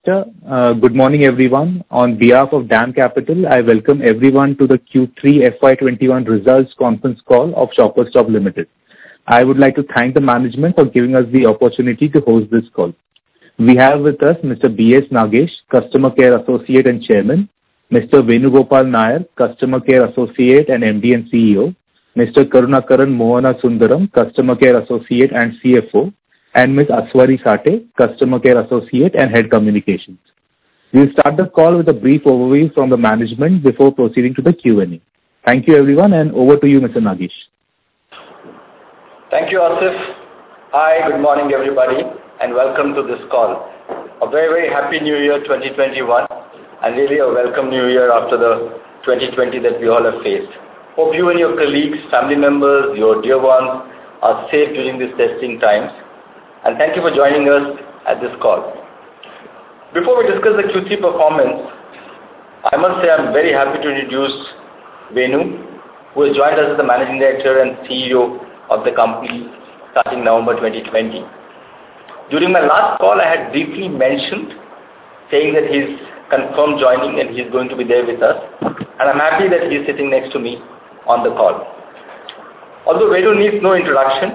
Good morning, everyone. On behalf of DAM Capital, I welcome everyone to the Q3 FY21 results conference call of Shoppers Stop Limited. I would like to thank the management for giving us the opportunity to host this call. We have with us Mr. B.S. Nagesh, Customer Care Associate and Chairman, Mr. Venugopal Nair, Customer Care Associate and MD and CEO, Mr. Karunakaran Mohanasundaram, Customer Care Associate and CFO, and Ms. Aswari Sate, Customer Care Associate and Head Communications. We'll start the call with a brief overview from the management before proceeding to the Q&A. Thank you, everyone, and over to you, Mr. Nagesh. Thank you, Asif. Hi, good morning, everybody, and welcome to this call. A very, very happy New Year 2021, and really a welcome New Year after the 2020 that we all have faced. Hope you and your colleagues, family members, your dear ones are safe during these testing times. And thank you for joining us at this call. Before we discuss the Q3 performance, I must say I'm very happy to introduce Venu, who has joined us as the Managing Director and CEO of the company starting November 2020. During my last call, I had briefly mentioned saying that he's confirmed joining and he's going to be there with us. And I'm happy that he's sitting next to me on the call. Although Venu needs no introduction,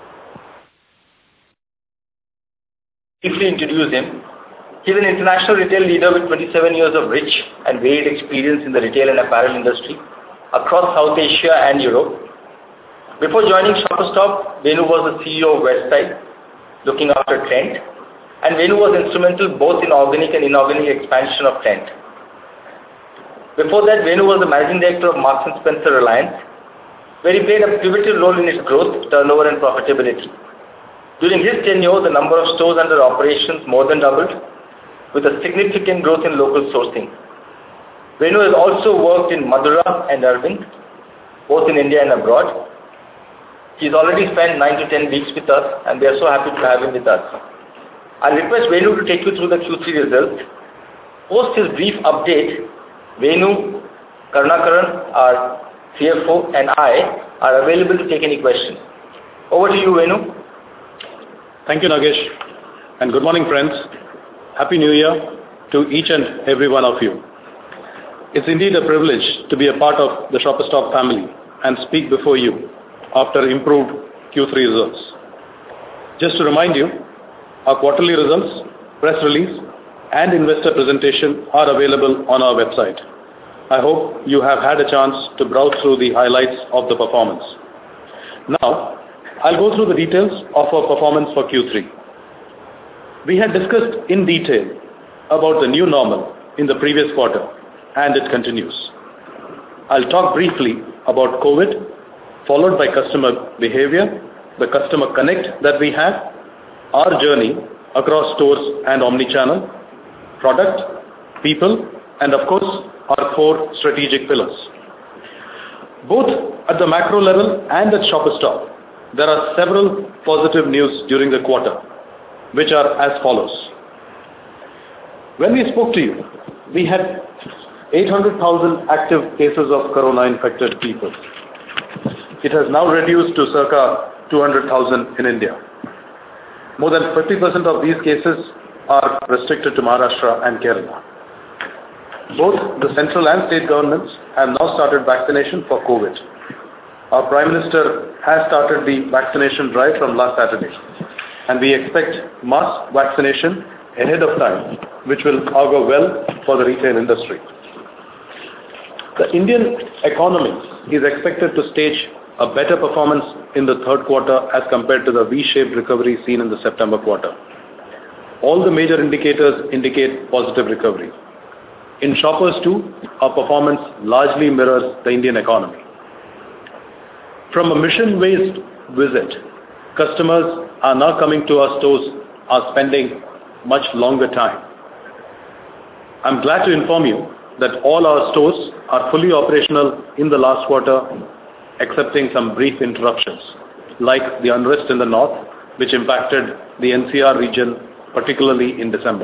briefly introduce him. He's an international retail leader with 27 years of rich and varied experience in the retail and apparel industry across South Asia and Europe. Before joining Shoppers Stop, Venu was the CEO of Westside, looking after Trent, and Venu was instrumental both in organic and inorganic expansion of Trent. Before that, Venu was the Managing Director of Marks & Spencer Reliance, where he played a pivotal role in its growth, turnover and profitability. During his tenure, the number of stores under operations more than doubled, with a significant growth in local sourcing. Venu has also worked in Madura and Arvind, both in India and abroad. He's already spent 9 to 10 weeks with us, and we are so happy to have him with us. I'll request Venu to take you through the Q3 results. Post his brief update, Venu, Karunakaran, our CFO, and I are available to take any questions. Over to you, Venu. Thank you, Nagesh, and good morning, friends. Happy New Year to each and every one of you. It's indeed a privilege to be a part of the Shoppers Stop family and speak before you after improved Q3 results. Just to remind you, our quarterly results, press release, and investor presentation are available on our website. I hope you have had a chance to browse through the highlights of the performance. Now, I'll go through the details of our performance for Q3. We had discussed in detail about the new normal in the previous quarter, and it continues. I'll talk briefly about COVID, followed by customer behavior, the customer connect that we have, our journey across stores and omnichannel, product, people, and of course, our 4 strategic pillars. Both at the macro level and at Shoppers Stop, there are several positive news during the quarter, which are as follows. When we spoke to you, we had 800,000 active cases of corona-infected people. It has now reduced to circa 200,000 in India. More than 50% of these cases are restricted to Maharashtra and Kerala. Both the central and state governments have now started vaccination for COVID. Our Prime Minister has started the vaccination drive from last Saturday, and we expect mass vaccination ahead of time, which will augur well for the retail industry. The Indian economy is expected to stage a better performance in the third quarter as compared to the V-shaped recovery seen in the September quarter. All the major indicators indicate positive recovery. In Shoppers too, our performance largely mirrors the Indian economy. From a mission-based visit, customers are now coming to our stores, are spending much longer time. I'm glad to inform you that all our stores are fully operational in the last quarter, excepting some brief interruptions, like the unrest in the north, which impacted the NCR region, particularly in December.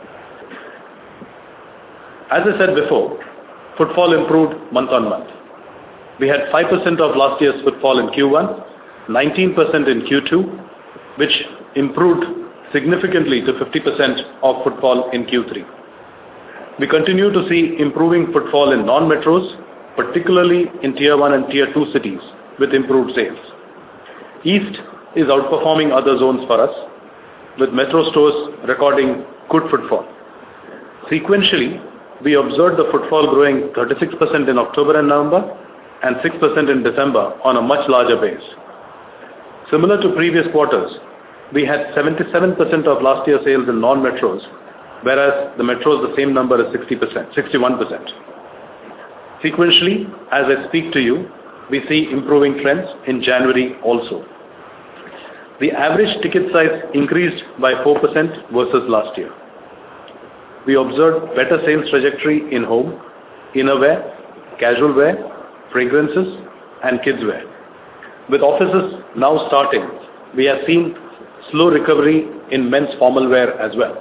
As I said before, footfall improved month on month. We had 5% of last year's footfall in Q1, 19% in Q2, which improved significantly to 50% of footfall in Q3. We continue to see improving footfall in non-metros, particularly in Tier 1 and Tier 2 cities, with improved sales. East is outperforming other zones for us, with metro stores recording good footfall. Sequentially, we observed the footfall growing 36% in October and November and 6% in December on a much larger base. Similar to previous quarters, we had 77% of last year's sales in non-metros, whereas the metros, the same number is 61%. Sequentially, as I speak to you, we see improving trends in January also. The average ticket size increased by 4% versus last year. We observed better sales trajectory in home, innerwear, casual wear, fragrances, and kids wear. With offices now starting, we have seen slow recovery in men's formal wear as well.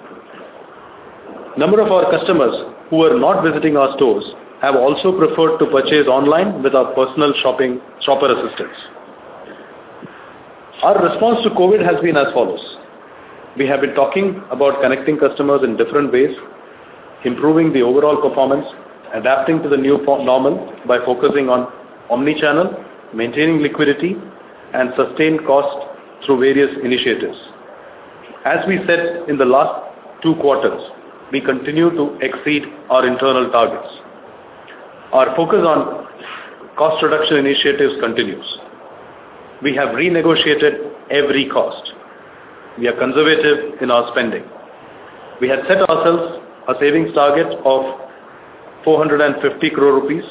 Number of our customers who are not visiting our stores have also preferred to purchase online with our personal shopper assistants. Our response to COVID has been as follows. We have been talking about connecting customers in different ways, improving the overall performance, adapting to the new normal by focusing on omni-channel, maintaining liquidity, and sustained cost through various initiatives. As we said in the last 2 quarters, we continue to exceed our internal targets. Our focus on cost reduction initiatives continues. We have renegotiated every cost. We are conservative in our spending. We had set ourselves a savings target of 450 crore rupees,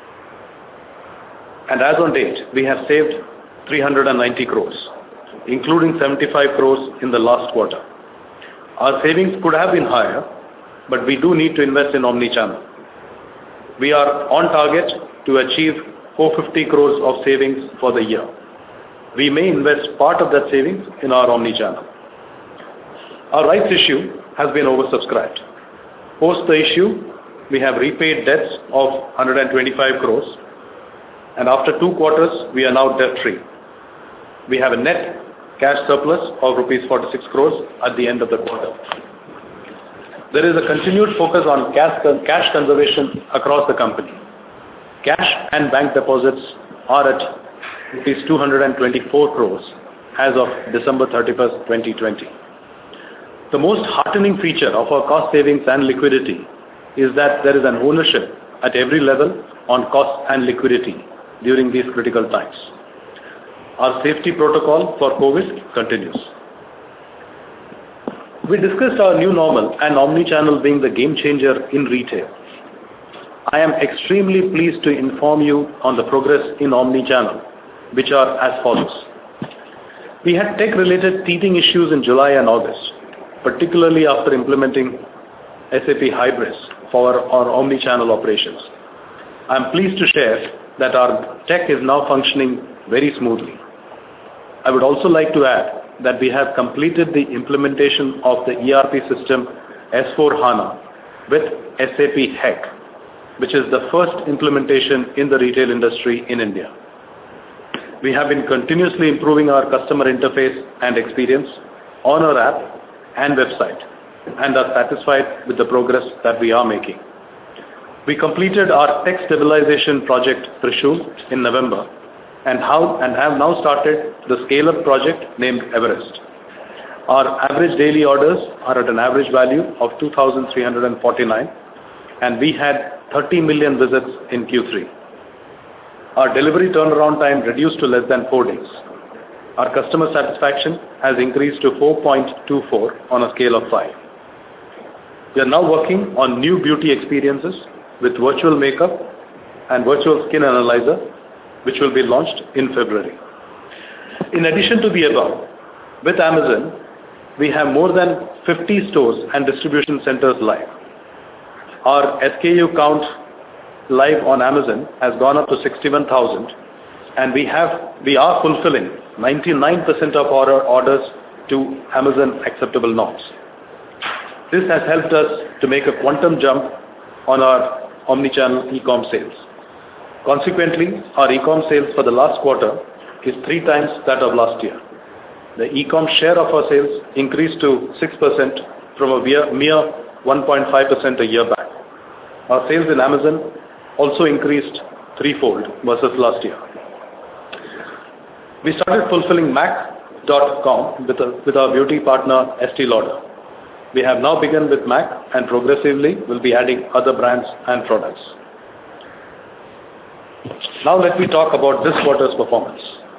and as on date, we have saved 390 crores, including 75 crores in the last quarter. Our savings could have been higher, but we do need to invest in omni-channel. We are on target to achieve 450 crores of savings for the year. We may invest part of that savings in our omni-channel. Our rights issue has been oversubscribed. Post the issue, we have repaid debts of 125 crores, and after 2 quarters, we are now debt-free. We have a net cash surplus of rupees 46 crores at the end of the quarter. There is a continued focus on cash conservation across the company. Cash and bank deposits are at rupees 224 crores as of December 31st, 2020. The most heartening feature of our cost savings and liquidity is that there is an ownership at every level on cost and liquidity during these critical times. Our safety protocol for COVID continues. We discussed our new normal and omni-channel being the game changer in retail. I am extremely pleased to inform you on the progress in omni-channel, which are as follows. We had tech-related teething issues in July and August, particularly after implementing SAP Hybris for our omni-channel operations. I am pleased to share that our tech is now functioning very smoothly. I would also like to add that we have completed the implementation of the ERP system S4HANA with SAP HEC, which is the first implementation in the retail industry in India. We have been continuously improving our customer interface and experience on our app and website and are satisfied with the progress that we are making. We completed our tech stabilization project Trishul in November and have now started the scale-up project named Everest. Our average daily orders are at an average value of 2,349 and we had 30 million visits in Q3. Our delivery turnaround time reduced to less than 4 days. Our customer satisfaction has increased to 4.24 on a scale of 5. We are now working on new beauty experiences with virtual makeup and virtual skin analyzer, which will be launched in February. In addition to the above, with Amazon, we have more than 50 stores and distribution centers live. Our SKU count live on Amazon has gone up to 61,000 and we are fulfilling 99% of our orders to Amazon acceptable norms. This has helped us to make a quantum jump on our omni-channel e-com sales. Consequently, our e-com sales for the last quarter is 3 times that of last year. The e-com share of our sales increased to 6% from a mere 1.5% a year back. Our sales in Amazon also increased threefold versus last year. We started fulfilling MAC.com with our beauty partner Estee Lauder. We have now begun with MAC and progressively will be adding other brands and products. Now let me talk about this quarter's performance.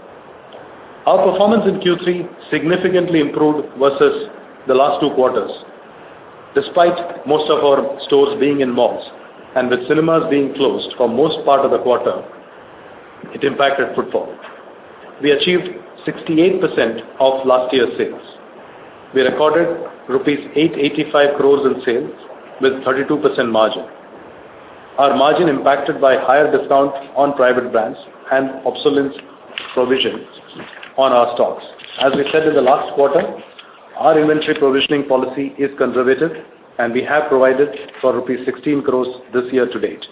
Our performance in Q3 significantly improved versus the last 2 quarters. Despite most of our stores being in malls and with cinemas being closed for most part of the quarter, it impacted footfall. We achieved 68% of last year's sales. We recorded rupees 885 crores in sales with 32% margin. Our margin impacted by higher discount on private brands and obsolescence provision on our stocks. As we said in the last quarter, our inventory provisioning policy is conservative and we have provided for rupees 16 crores this year to date.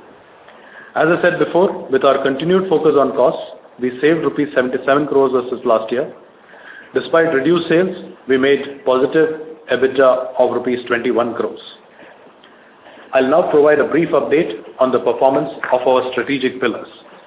As I said before, with our continued focus on costs, we saved rupees 77 crores versus last year. Despite reduced sales, we made positive EBITDA of rupees 21 crores. I'll now provide a brief update on the performance of our strategic pillars.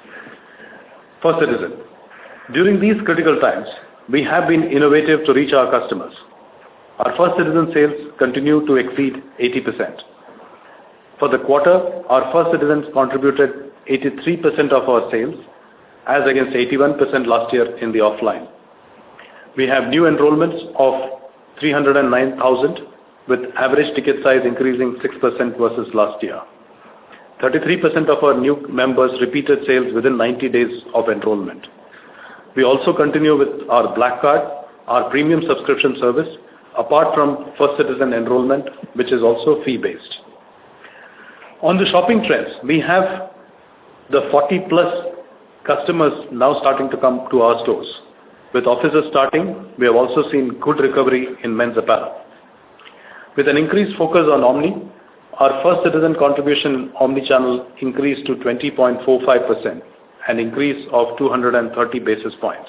First Citizen. During these critical times, we have been innovative to reach our customers. Our First Citizen sales continue to exceed 80%. For the quarter, our First Citizens contributed 83% of our sales as against 81% last year in the offline. We have new enrollments of 309,000 with average ticket size increasing 6% versus last year. 33% of our new members repeated sales within 90 days of enrollment. We also continue with our Black Card, our premium subscription service, apart from First Citizen enrollment, which is also fee-based. On the shopping trends, we have the 40-plus customers now starting to come to our stores. With offices starting, we have also seen good recovery in men's apparel. With an increased focus on Omni, our First Citizen contribution Omni-channel increased to 20.45%, an increase of 230 basis points.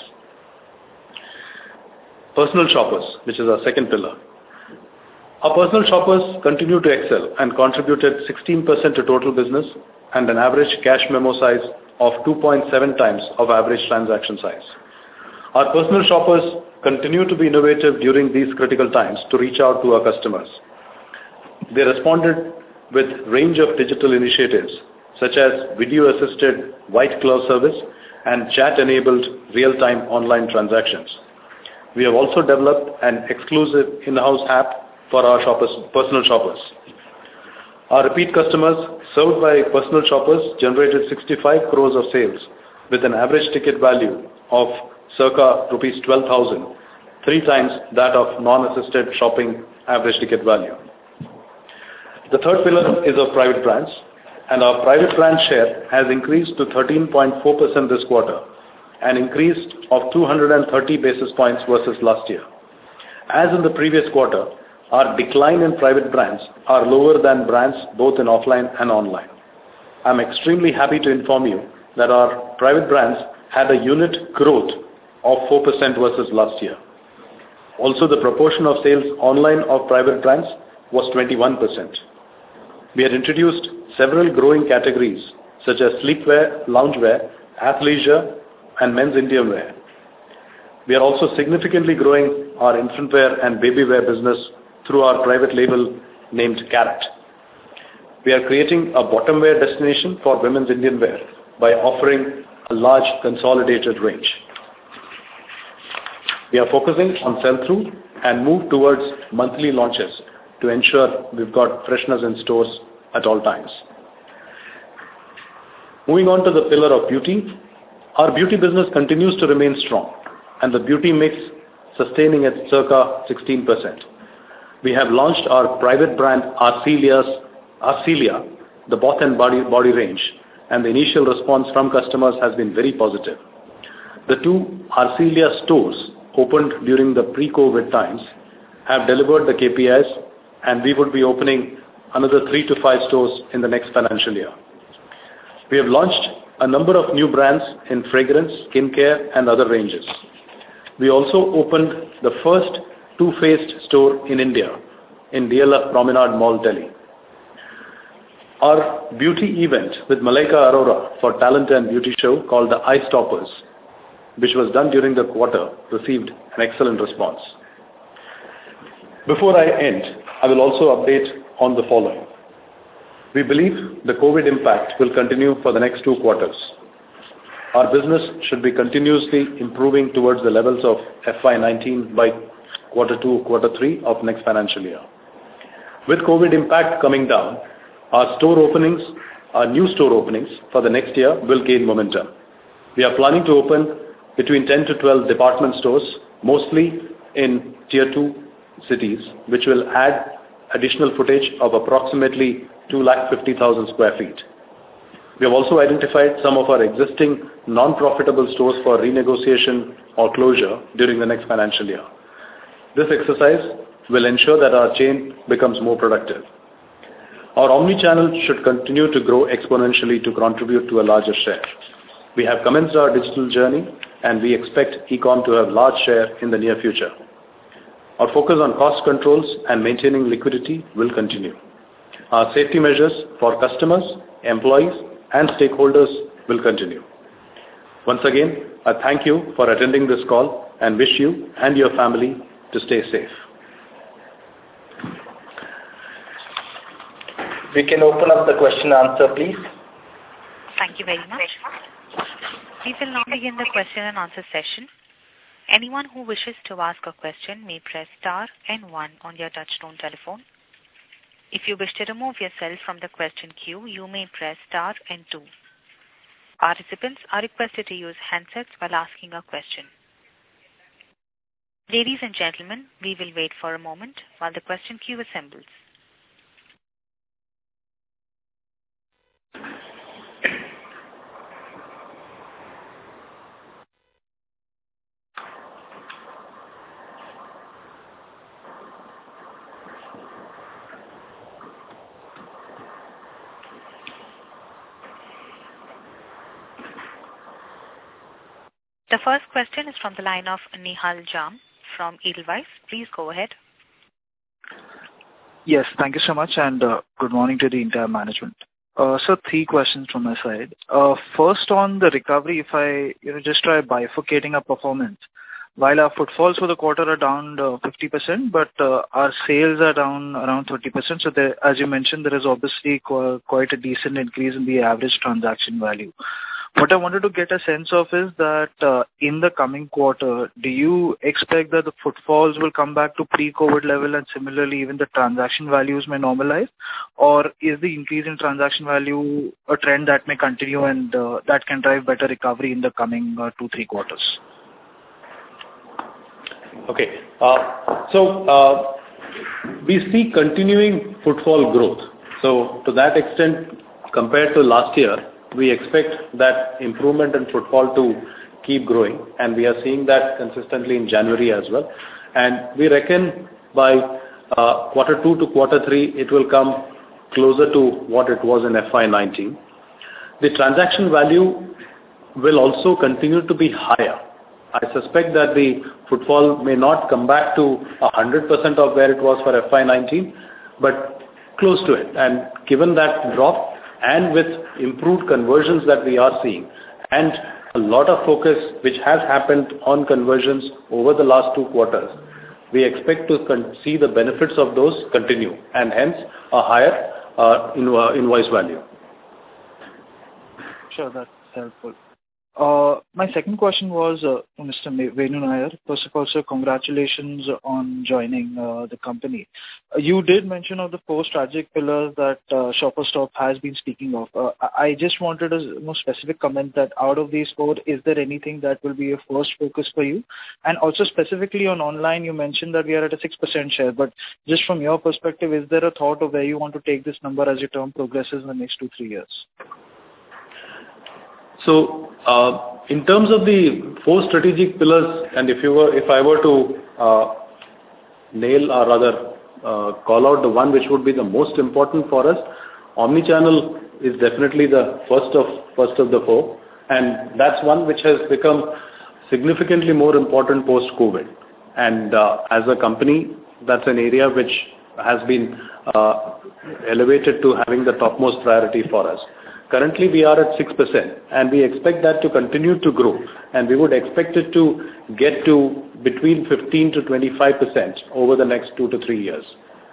Personal shoppers, which is our second pillar. Our personal shoppers continue to excel and contributed 16% to total business and an average cash memo size of 2.7 times of average transaction size. Our personal shoppers continue to be innovative during these critical times to reach out to our customers. They responded with range of digital initiatives such as video-assisted white glove service and chat-enabled real-time online transactions. We have also developed an exclusive in-house app for our personal shoppers. Our repeat customers served by personal shoppers generated 65 crores of sales with an average ticket value of circa rupees 12,000, 3 times that of non-assisted shopping average ticket value. The third pillar is of private brands, and our private brand share has increased to 13.4% this quarter, an increase of 230 basis points versus last year. As in the previous quarter, our decline in private brands are lower than brands both in offline and online. I'm extremely happy to inform you that our private brands had a unit growth of 4% versus last year. Also, the proportion of sales online of private brands was 21%. We had introduced several growing categories such as sleepwear, loungewear, athleisure, and men's Indian wear. We are also significantly growing our infant wear and baby wear business through our private label named Carrot. We are creating a bottom wear destination for women's Indian wear by offering a large consolidated range. We are focusing on sell-through and move towards monthly launches to ensure we've got freshness in stores at all times. Moving on to the pillar of beauty, our beauty business continues to remain strong and the beauty mix sustaining at circa 16%. We have launched our private brand Arcelia, the bath and body range, and the initial response from customers has been very positive. The 2 Arcelia stores opened during the pre-COVID times have delivered the KPIs, and we would be opening another 3 to 5 stores in the next financial year. We have launched a number of new brands in fragrance, skincare, and other ranges. We also opened the first two-faced store in India, in DLF Promenade Mall, Delhi. Our beauty event with Malaika Arora for talent and beauty show called the Eye Stoppers, which was done during the quarter, received an excellent response. Before I end, I will also update on the following. We believe the COVID impact will continue for the next 2 quarters. Our business should be continuously improving towards the levels of FY19 by quarter 2, quarter 3 of next financial year. With COVID impact coming down, our new store openings for the next year will gain momentum. We are planning to open between 10 to 12 department stores, mostly in tier 2 cities, which will add additional footage of approximately 250,000 square feet. We have also identified some of our existing non-profitable stores for renegotiation or closure during the next financial year. This exercise will ensure that our chain becomes more productive. Our omni-channel should continue to grow exponentially to contribute to a larger share. We have commenced our digital journey and we expect e-com to have large share in the near future. Our focus on cost controls and maintaining liquidity will continue. Our safety measures for customers, employees, and stakeholders will continue. Once again, I thank you for attending this call and wish you and your family to stay safe. We can open up the question and answer, please. Thank you very much. We will now begin the question and answer session. Anyone who wishes to ask a question may press star and 1 on your touchtone telephone. If you wish to remove yourself from the question queue, you may press star and 2. Participants are requested to use handsets while asking a question. Ladies and gentlemen, we will wait for a moment while the question queue assembles. The first question is from the line of Nihal Jham from Edelweiss. Please go ahead. Yes, thank you so much and good morning to the entire management. So 3 questions from my side. First on the recovery, if I just try bifurcating our performance, while our footfalls for the quarter are down 50%, but our sales are down around 30%. So there, as you mentioned, there is obviously quite a decent increase in the average transaction value. What I wanted to get a sense of is that in the coming quarter, do you expect that the footfalls will come back to pre-COVID level and similarly even the transaction values may normalize? Or is the increase in transaction value a trend that may continue and that can drive better recovery in the coming 2-3 quarters? Okay. So we see continuing footfall growth. So to that extent, compared to last year, we expect that improvement in footfall to keep growing, and we are seeing that consistently in January as well. And we reckon by quarter 2 to quarter 3, it will come closer to what it was in FY19. The transaction value will also continue to be higher. I suspect that the footfall may not come back to 100% of where it was for FY19, but close to it. And given that drop, and with improved conversions that we are seeing, and a lot of focus which has happened on conversions over the last 2 quarters, we expect to see the benefits of those continue, and hence a higher invoice value. Sure, that's helpful. My second question was Mr. Venu Nair. First of all, sir, congratulations on joining the company. You did mention of the 4 strategic pillars that Shoppers Stop has been speaking of. I just wanted a more specific comment that out of these 4, is there anything that will be a first focus for you? And also specifically on online, you mentioned that we are at a 6% share, but just from your perspective, is there a thought of where you want to take this number as your term progresses in the next 2-3 years? So, in terms of the 4 strategic pillars, and if I were to nail or rather call out the one which would be the most important for us, omnichannel is definitely the first of the 4, and that's one which has become significantly more important post-COVID. And as a company, that's an area which has been elevated to having the topmost priority for us. Currently, we are at 6%, and we expect that to continue to grow. And we would expect it to get to between 15 to 25% over the next 2 to 3 years.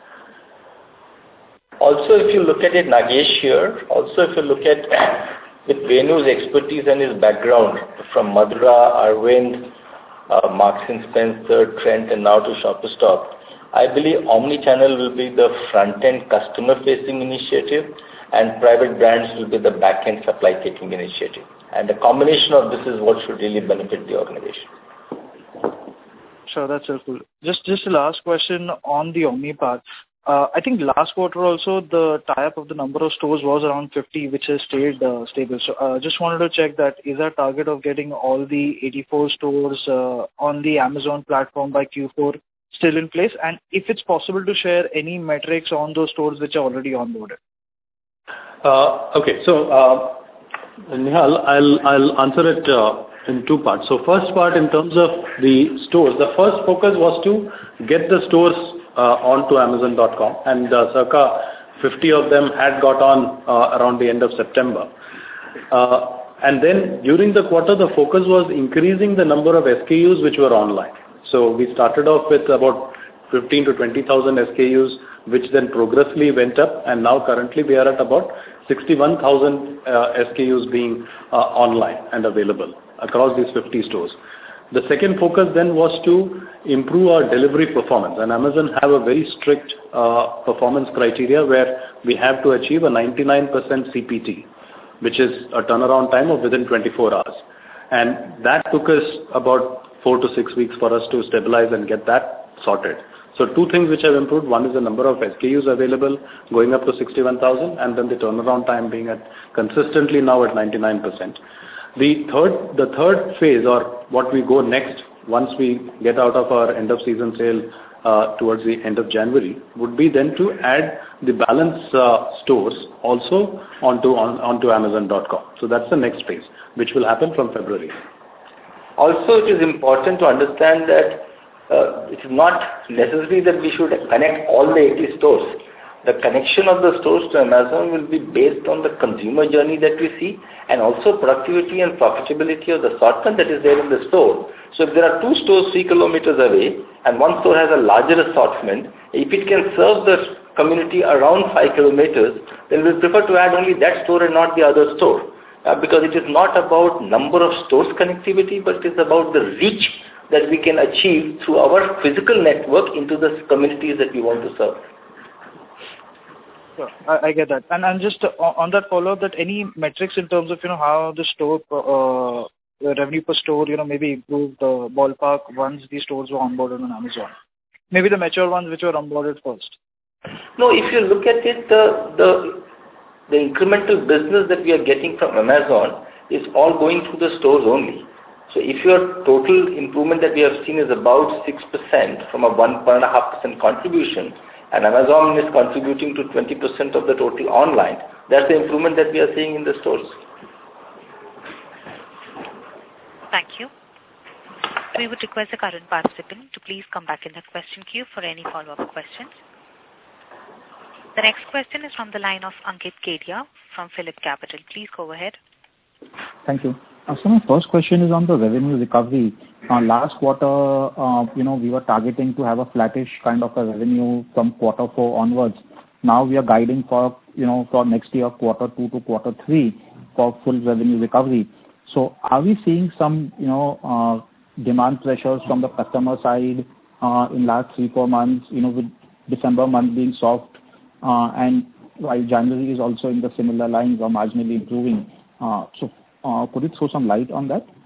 Also, if you look at it, Nagesh here, if you look at with Venu's expertise and his background from Madura, Arvind, Marks & Spencer, Trent, and now to Shoppers Stop, I believe omni-channel will be the front-end customer-facing initiative, and private brands will be the back-end supply-taking initiative. And the combination of this is what should really benefit the organization. Sure, that's helpful. Just the last question on the Omni part. I think last quarter also the tie-up of the number of stores was around 50, which has stayed stable. So just wanted to check that is our target of getting all the 84 stores on the Amazon platform by Q4 still in place? And if it's possible to share any metrics on those stores which are already onboarded. Okay, so Nihal, I'll answer it in two parts. So first part, in terms of the stores, the first focus was to get the stores onto Amazon.com, and circa 50 of them had got on around the end of September. And then during the quarter, the focus was increasing the number of SKUs which were online. So we started off with about 15 to 20,000 SKUs, which then progressively went up, and now currently we are at about 61,000 SKUs being online and available across these 50 stores. The second focus then was to improve our delivery performance, and Amazon have a very strict performance criteria where we have to achieve a 99% CPT, which is a turnaround time of within 24 hours. And that took us about 4 to 6 weeks for us to stabilize and get that sorted. So two things which have improved. One is the number of SKUs available going up to 61,000, and then the turnaround time being at consistently now at 99%. The third phase, or what we go next once we get out of our end of season sale towards the end of January, would be then to add the balance stores also onto Amazon.com. So that's the next phase, which will happen from February. Also, it is important to understand that it is not necessary that we should connect all the 80 stores. The connection of the stores to Amazon will be based on the consumer journey that we see, and also productivity and profitability of the assortment that is there in the store. So if there are 2 stores 3 kilometers away and one store has a larger assortment, if it can serve the community around 5 kilometers, then we prefer to add only that store and not the other store. Because it is not about number of stores connectivity, but it is about the reach that we can achieve through our physical network into the communities that we want to serve. Sure, I get that. And just on that follow-up, that any metrics in terms of, how the store, the revenue per store, maybe improved the ballpark once these stores were onboarded on Amazon? Maybe the mature ones which were onboarded first. No, if you look at it, the incremental business that we are getting from Amazon is all going through the stores only. So if your total improvement that we have seen is about 6% from a 1.5% contribution, and Amazon is contributing to 20% of the total online, that's the improvement that we are seeing in the stores. Thank you. We would request the current participant to please come back in the question queue for any follow-up questions. The next question is from the line of Ankit Kedia from Phillip Capital. Please go ahead. Thank you. So my first question is on the revenue recovery. Last quarter, we were targeting to have a flattish kind of a revenue from quarter 4 onwards. Now we are guiding for, for next year, quarter 2 to quarter 3 for full revenue recovery. So are we seeing some, demand pressures from the customer side in last 3-4 months, with December month being soft, and while January is also in the similar lines or marginally improving. So could you throw some light on that?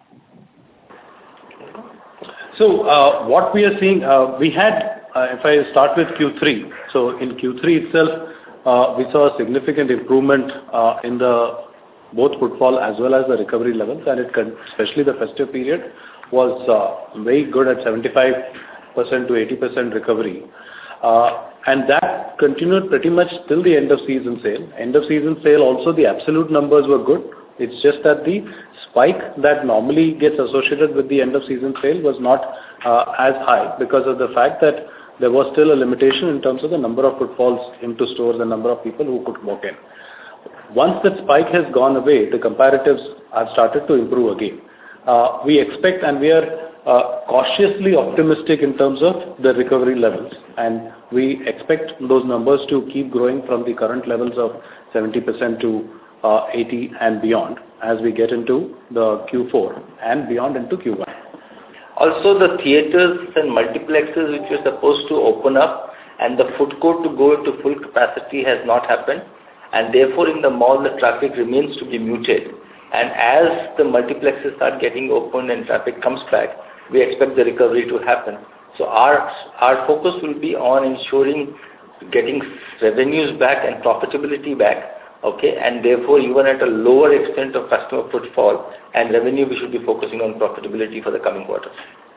So what we are seeing, we had, if I start with Q3, so in Q3 itself, we saw a significant improvement in the both footfall as well as the recovery levels, and especially the festive period was very good at 75% to 80% recovery. And that continued pretty much till the end of season sale. End of season sale also, the absolute numbers were good, It's just that the spike that normally gets associated with the end of season sale was not as high because of the fact that there was still a limitation in terms of the number of footfalls into stores and number of people who could walk in. Once that spike has gone away, the comparatives have started to improve again. We expect and we are cautiously optimistic in terms of the recovery levels, and we expect those numbers to keep growing from the current levels of 70% to 80 and beyond as we get into the Q4 and beyond into Q1. Also, the theatres and multiplexes which were supposed to open up and the food court to go into full capacity has not happened, and therefore in the mall the traffic remains to be muted. And as the multiplexes start getting opened and traffic comes back, we expect the recovery to happen. So our focus will be on ensuring getting revenues back and profitability back, okay, and therefore even at a lower extent of customer footfall and revenue, we should be focusing on profitability for the coming quarters.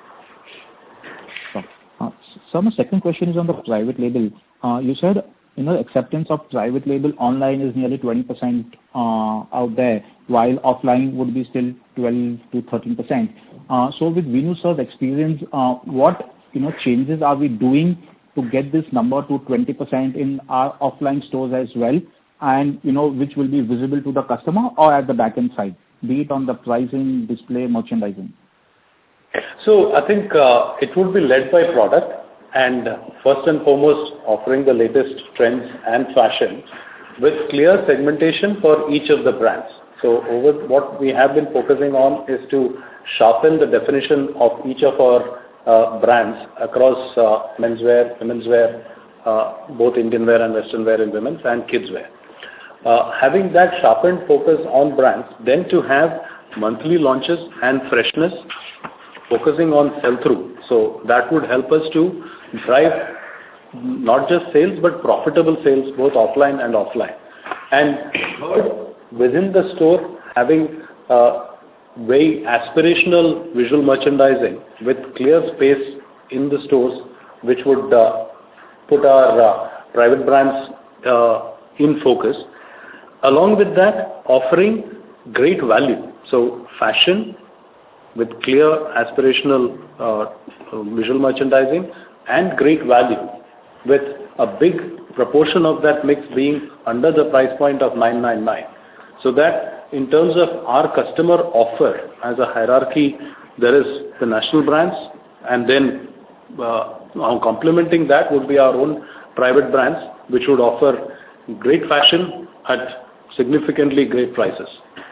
So my second question is on the private label. You said acceptance of private label online is nearly 20% out there, while offline would be still 12 to 13%. So with Venu Sir's experience, what changes are we doing to get this number to 20% in our offline stores as well, and which will be visible to the customer or at the back end side, be it on the pricing, display, merchandising? So I think it would be led by product, and first and foremost offering the latest trends and fashion with clear segmentation for each of the brands. So over what we have been focusing on is to sharpen the definition of each of our brands across menswear, womenswear, both Indian wear and Western wear in women's and kids wear. Having that sharpened focus on brands, then to have monthly launches and freshness, focusing on sell-through. So that would help us to drive not just sales but profitable sales both offline and offline. And third, within the store, having very aspirational visual merchandising with clear space in the stores, which would put our private brands in focus. Along with that, offering great value. So fashion with clear aspirational visual merchandising and great value, with a big proportion of that mix being under the price point of 999. So that in terms of our customer offer as a hierarchy, there is the national brands, and then complementing that would be our own private brands, which would offer great fashion at significantly great prices.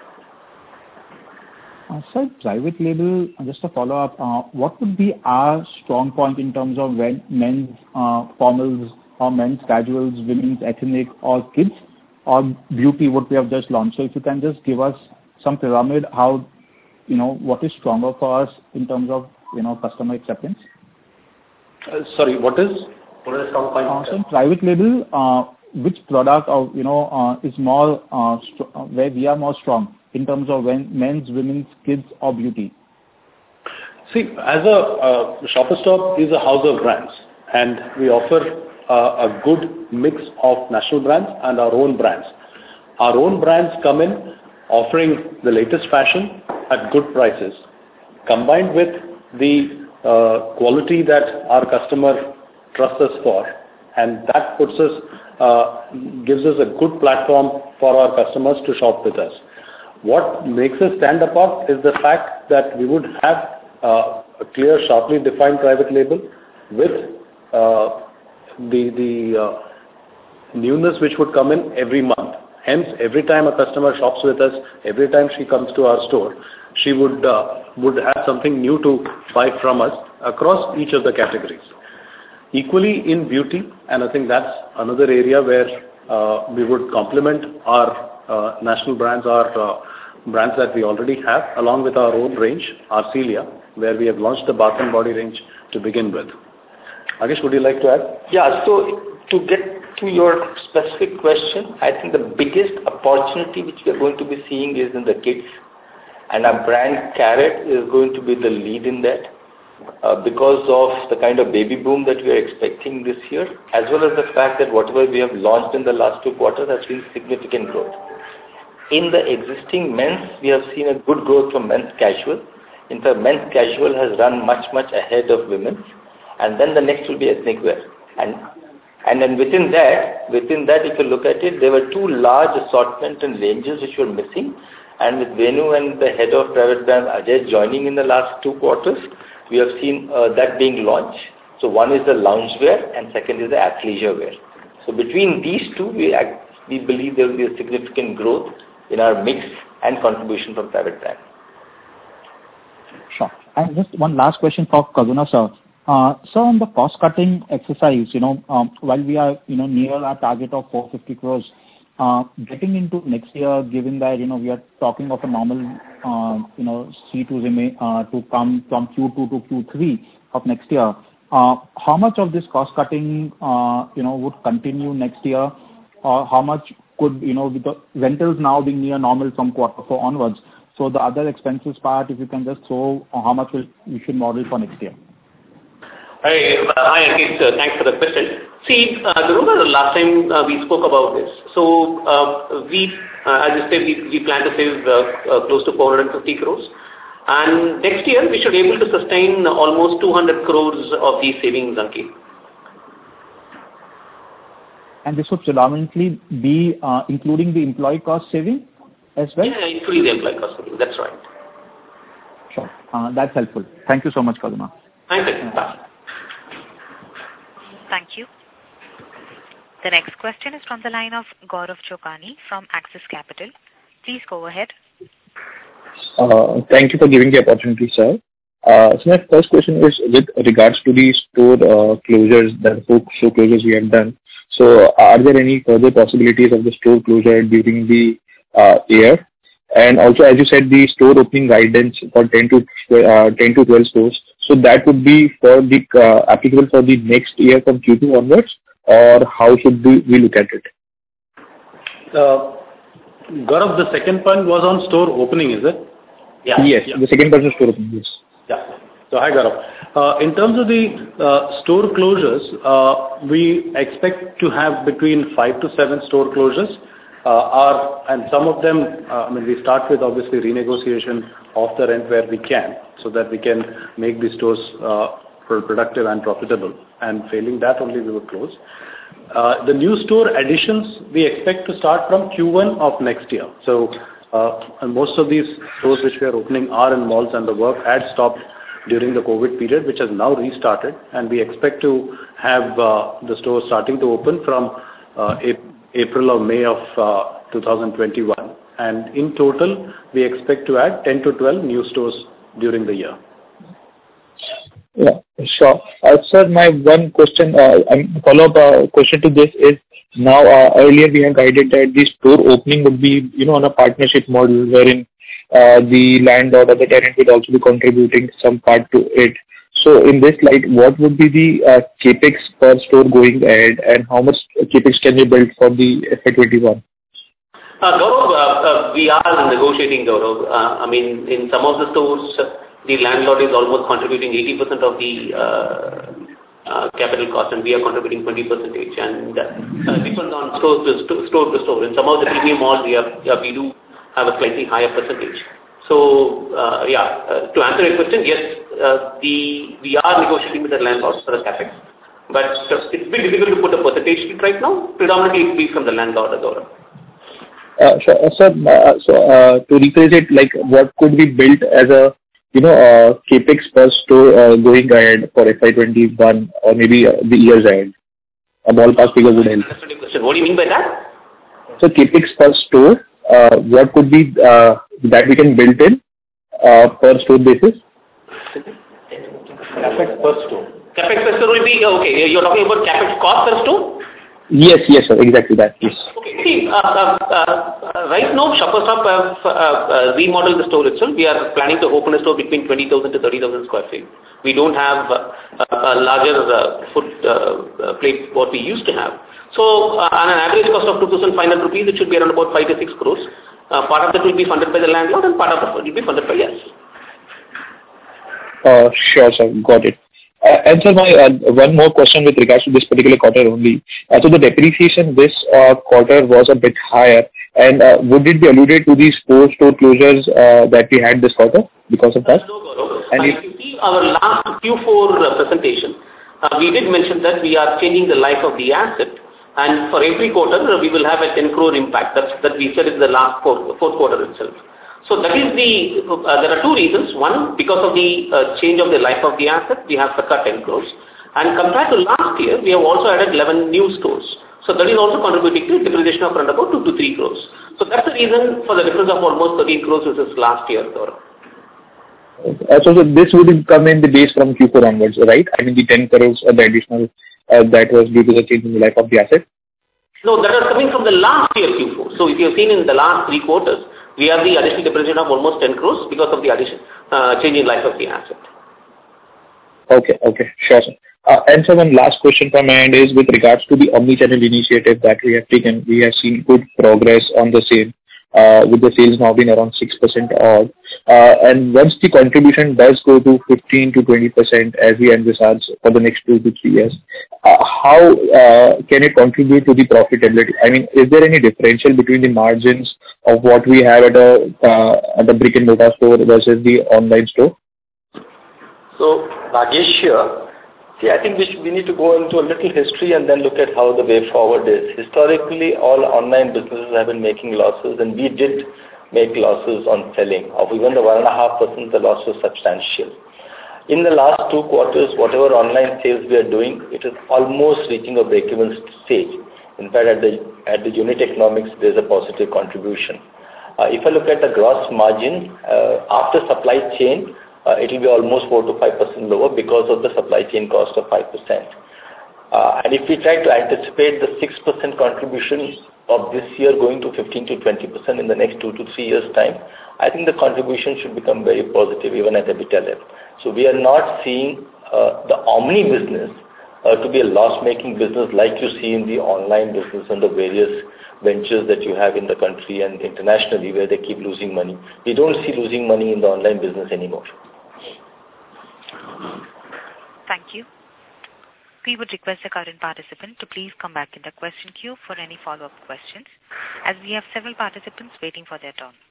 Sir, private label, just a follow-up, what would be our strong point in terms of when men's formals or men's casuals, women's ethnic or kids or beauty what we have just launched? So if you can just give us some pyramid, how, what is stronger for us in terms of, customer acceptance? Sorry, what is the strong point? So in private label, which product or, is more, where we are more strong in terms of men's, women's, kids or beauty? See, as a Shoppers Stop is a house of brands, and we offer a good mix of national brands and our own brands. Our own brands come in offering the latest fashion at good prices, combined with the quality that our customer trusts us for, and that puts us, gives us a good platform for our customers to shop with us. What makes us stand apart is the fact that we would have a clear, sharply defined private label with the newness which would come in every month. Hence, every time a customer shops with us, every time she comes to our store, she would have something new to buy from us across each of the categories. Equally in beauty, and I think that's another area where we would complement our national brands, our brands that we already have, along with our own range, Arcelia, where we have launched the bath and body range to begin with. Agesh, would you like to add? Yeah, so to get to your specific question, I think the biggest opportunity which we are going to be seeing is in the kids, and our brand Carrot is going to be the lead in that because of the kind of baby boom that we are expecting this year, as well as the fact that whatever we have launched in the last 2 quarters has seen significant growth. In the existing men's, we have seen a good growth from men's casual. In fact, men's casual has run much ahead of women's. And then the next will be ethnic wear. And then within that, if you look at it, there were two large assortment and ranges which were missing. And with Venu and the head of private brand Ajay joining in the last 2 quarters, we have seen that being launched. So one is the loungewear and second is the athleisure wear. So between these two, we believe there will be a significant growth in our mix and contribution from private brand. Sure. And just one last question for Karuna sir. So on the cost-cutting exercise, while we are, near our target of 450 crores, getting into next year, given that, we are talking of a normal, C2 to come from Q2 to Q3 of next year, how much of this cost-cutting, would continue next year? Or how much could, with the rentals now being near normal from Q4 onwards, so the other expenses part, if you can just throw how much we should model for next year? Hi, Ankit. Thanks for the question. See, remember the last time we spoke about this. So, as you said, we plan to save close to 450 crores. And next year, we should be able to sustain almost 200 crores of these savings, Ankit. And this would predominantly be including the employee cost saving as well? Yeah, including the employee cost saving. That's right. Sure. That's helpful. Thank you so much, Karuna. Thank you. Bye. Thank you. The next question is from the line of Gaurav Chokani from Axis Capital. Please go ahead. Thank you for giving the opportunity, sir. So my first question is with regards to the store closures, the store closures we have done. So are there any further possibilities of the store closure during the year? And also, as you said, the store opening guidance for 10 to 12 stores. So that would be for the applicable for the next year from Q2 onwards, or how should we look at it? Gaurav, the second point was on store opening, is it? Yeah. Yes, the second part is store opening, yes. Yeah. So hi, Gaurav. In terms of the store closures, we expect to have between 5 to 7 store closures. And some of them, we start with obviously renegotiation of the rent where we can, so that we can make the stores productive and profitable. And failing that, only we will close. The new store additions we expect to start from Q1 of next year. So and most of these stores which we are opening are in malls, and the work had stopped during the COVID period, which has now restarted, and we expect to have the stores starting to open from April or May of 2021. And in total, we expect to add 10 to 12 new stores during the year. Yeah, sure. Sir, my one question, follow-up question to this is, now earlier we have guided that the store opening would be, on a partnership model wherein the landlord or the tenant will also be contributing some part to it. So in this light, what would be the capex per store going ahead, and how much capex can you build for the FY21? Gaurav, we are negotiating, Gaurav. In some of the stores, the landlord is almost contributing 80% of the capital cost, and we are contributing 20%. And it depends on store to store. In some of the premium malls, we do have a slightly higher percentage. So, to answer your question, yes, we are negotiating with the landlords for the capex. But it's been difficult to put a percentage right now. Predominantly, it will be from the landlord, Gaurav. Sure. So to rephrase it, like what could be built as a capex per store going ahead for FY21 or maybe the years ahead? A ballpark figure would help. What do you mean by that? So capex per store, what could be that we can build in per store basis? Capex per store. Capex per store will be, okay, you're talking about capex cost per store? Yes, sir, exactly that, yes. Okay, see, right now, Shoppers Stop have remodeled the store itself. We are planning to open a store between 20,000 to 30,000 square feet. We don't have a larger foot plate what we used to have. So, on an average cost of 2,500 rupees, it should be around about 5 to 6 crores. Part of that will be funded by the landlord, and part of it will be funded by us. Sure, sir, got it. And sir, my one more question with regards to this particular quarter only. So the depreciation this quarter was a bit higher, And would it be alluded to these 4 store closures that we had this quarter because of that? No, Gaurav. And if you see our last Q4 presentation, we did mention that we are changing the life of the asset, and for every quarter we will have a 10 crore impact. That we said in the last fourth quarter itself. So that is there are 2 reasons. One, because of the change of the life of the asset, we have to cut 10 crores. And compared to last year, we have also added 11 new stores. So that is also contributing to depreciation of around about 2 to 3 crores. So that's the reason for the difference of almost 13 crores versus last year, Gaurav. So this would come in the base from Q4 onwards, right? I mean the 10 crores the additional that was due to the change in the life of the asset? No, that was coming from the last year Q4. So if you have seen in the last 3 quarters, we have the additional depreciation of almost 10 crores because of the change in life of the asset. Okay, sure, sir. And so one last question from my end is with regards to the omni-channel initiative that we have taken. We have seen good progress on the same, with the sales now being around 6% odd. And once the contribution does go to 15 to 20% as we envisage for the next 2 to 3 years, how can it contribute to the profitability? I mean, is there any differential between the margins of what we have at a brick and mortar store versus the online store? So, Nagesh here. See, I think we need to go into a little history and then look at how the way forward is. Historically, all online businesses have been making losses, and we did make losses on selling. Of even the 1.5%, the loss was substantial. In the last 2 quarters, whatever online sales we are doing, it is almost reaching a break-even stage. In fact, at the unit economics, there's a positive contribution. If I look at the gross margin, after supply chain, it will be almost 4 to 5% lower because of the supply chain cost of 5%. And if we try to anticipate the 6% contribution of this year going to 15 to 20% in the next 2 to 3 years' time, I think the contribution should become very positive even at EBITDA level. So we are not seeing the omni business to be a loss-making business like you see in the online business and the various ventures that you have in the country and internationally where they keep losing money. We don't see losing money in the online business anymore. Thank you. We would request the current participant to please come back in the question queue for any follow-up questions, as we have several participants waiting for their turn.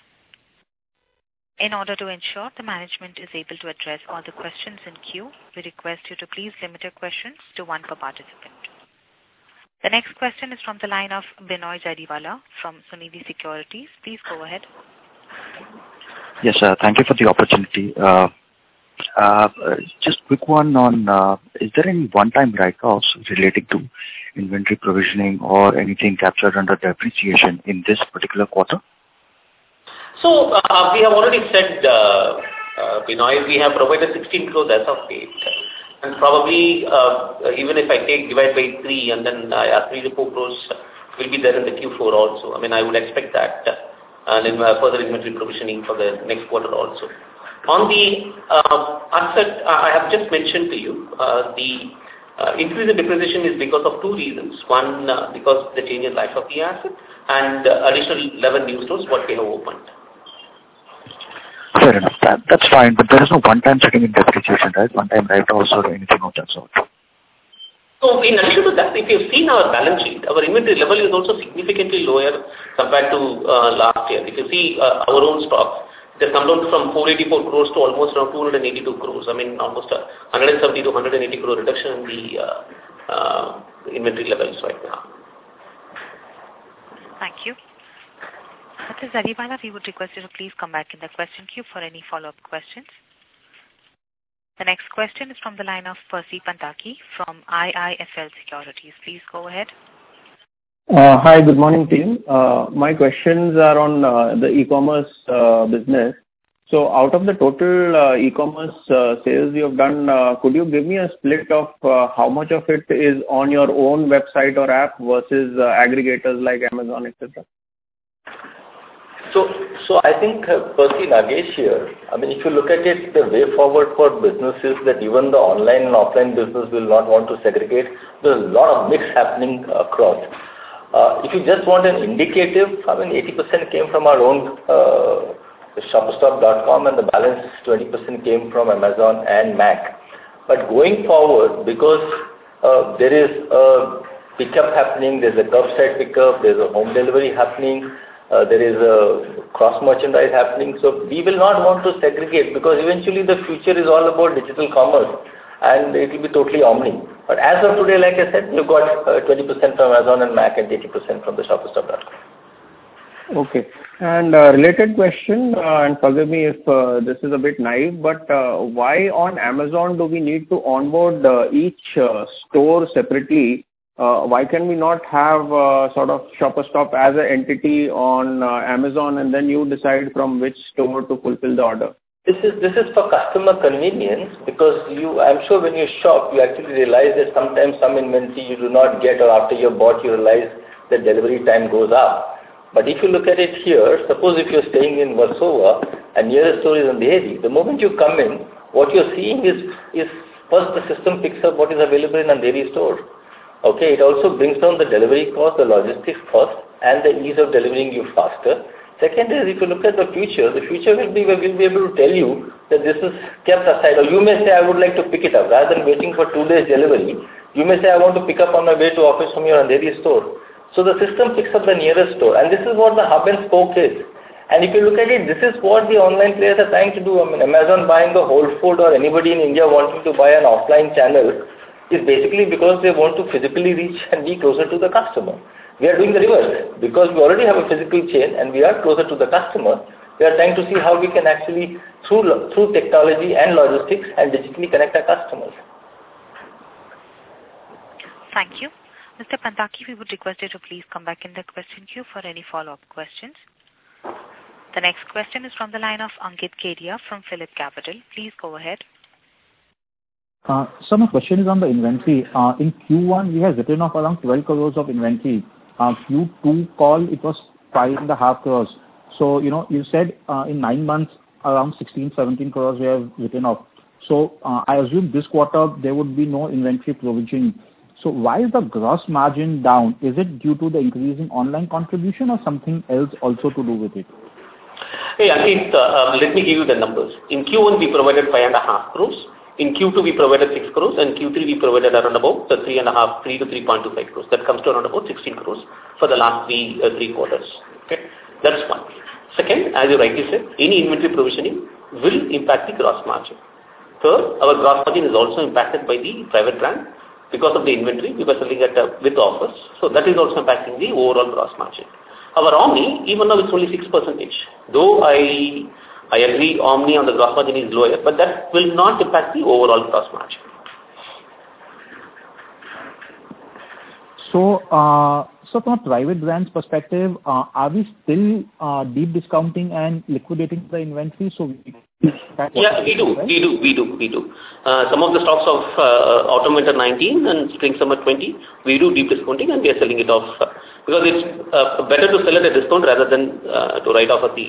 In order to ensure the management is able to address all the questions in queue, we request you to please limit your questions to 1 per participant. The next question is from the line of Binoy Jariwala from Sunidhi Securities. Please go ahead. Yes, sir. Thank you for the opportunity. Just quick one on, is there any one-time write-offs relating to inventory provisioning or anything captured under depreciation in this particular quarter? So, we have already said, Binoy, we have provided 16 crores as of date. And probably, even if I divide by 3 and then 3 to 4 crores will be there in the Q4 also. I mean, I would expect that and then further inventory provisioning for the next quarter also. On the asset, I have just mentioned to you, the increase in depreciation is because of 2 reasons. One, because of the change in life of the asset, and additional 11 new stores what we have opened. Fair enough. That's fine, but there is no one-time setting in depreciation, right? One-time write-offs or anything of that sort. So in addition to that, if you've seen our balance sheet, our inventory level is also significantly lower compared to last year. If you see our own stocks, it has come down from 484 crores to almost around 282 crores. I mean, almost a 170 to 180 crore reduction in the inventory levels right now. Thank you. Mr. Jariwala, we would request you to please come back in the question queue for any follow-up questions. The next question is from the line of Percy Panthaki from IIFL Securities. Please go ahead. Hi, good morning team. My questions are on the e-commerce business. So out of the total e-commerce sales you have done, could you give me a split of how much of it is on your own website or app versus aggregators like Amazon, etc.? So I think, Percy, Nagesh here, I mean, if you look at it, the way forward for businesses that even the online and offline business will not want to segregate, there's a lot of mix happening across. If you just want an indicative, I mean, 80% came from our own shopperstop.com and the balance 20% came from Amazon and Mac. But going forward, because there is pickup happening, there's a curbside pickup, there's a home delivery happening, there is a cross merchandise happening. So we will not want to segregate, because eventually the future is all about digital commerce and it will be totally omni. But as of today, like I said, you've got 20% from Amazon and Mac and 80% from the shopperstop.com. Okay. And related question, and forgive me if this is a bit naive, but why on Amazon do we need to onboard each store separately? Why can we not have sort of ShopperStop as an entity on Amazon, and then you decide from which store to fulfill the order? This is for customer convenience, because I'm sure when you shop, you actually realize that sometimes some inventory you do not get, or after you bought, you realize the delivery time goes up. But if you look at it here, suppose if you're staying in Warsaw and nearest store is in Andheri, the moment you come in, what you're seeing is first the system picks up what is available in Andheri store. Okay, it also brings down the delivery cost, the logistics cost, and the ease of delivering you faster. Second is, if you look at the future will be able to tell you that this is kept aside, or you may say, I would like to pick it up. Rather than waiting for 2 days delivery, you may say, I want to pick up on my way to office from your Andheri store. So the system picks up the nearest store, and this is what the hub and spoke is. And if you look at it, this is what the online players are trying to do. I mean, Amazon buying the Whole Food, or anybody in India wanting to buy an offline channel, is basically because they want to physically reach and be closer to the customer. We are doing the reverse, because we already have a physical chain and we are closer to the customer. We are trying to see how we can actually, through technology and logistics, and digitally connect our customers. Thank you. Mr. Pantaki, we would request you to please come back in the question queue for any follow-up questions. The next question is from the line of Ankit Kedia from Phillip Capital. Please go ahead. So my question is on the inventory. In Q1, we have written off around 12 crores of inventory. Q2 call, it was 5.5 crores. So, you said in 9 months, around 16-17 crores we have written off. So I assume this quarter there would be no inventory provision. So why is the gross margin down? Is it due to the increasing online contribution or something else also to do with it? Hey, Ankit, let me give you the numbers. In Q1, we provided 5.5 crores. In Q2, we provided 6 crores, and Q3, we provided around about 3 to 3.25 crores. That comes to around about 16 crores for the last three quarters. Okay, that's one. Second, as you rightly said, any inventory provisioning will impact the gross margin. Third, our gross margin is also impacted by the private brand because of the inventory we were selling at with offers. So that is also impacting the overall gross margin. Our Omni, even though it's only 6%, though I agree Omni on the gross margin is lower, but that will not impact the overall gross margin. So from a private brand's perspective, are we still deep discounting and liquidating the inventory? So we do. Some of the stocks of autumn winter 19 and spring summer 20, we do deep discounting and we are selling it off because it's better to sell at a discount rather than to write off a fee.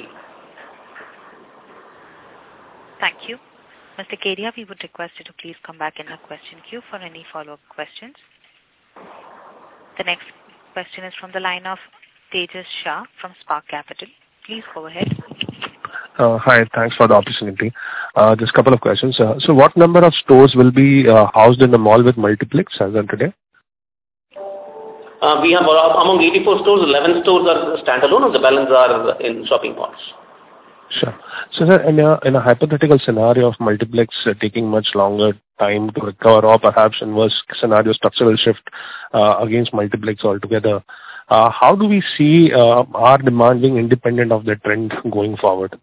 Thank you. Mr. Kedia, we would request you to please come back in the question queue for any follow-up questions. The next question is from the line of Tejas Shah from Spark Capital. Please go ahead. Hi, thanks for the opportunity. Just a couple of questions. So what number of stores will be housed in the mall with multiplex as of today? We have among 84 stores, 11 stores are standalone and the balance are in shopping malls. Sure. So sir, in a hypothetical scenario of multiplex taking much longer time to recover, or perhaps in worst scenario structural shift against multiplex altogether, how do we see our demand being independent of the trend going forward?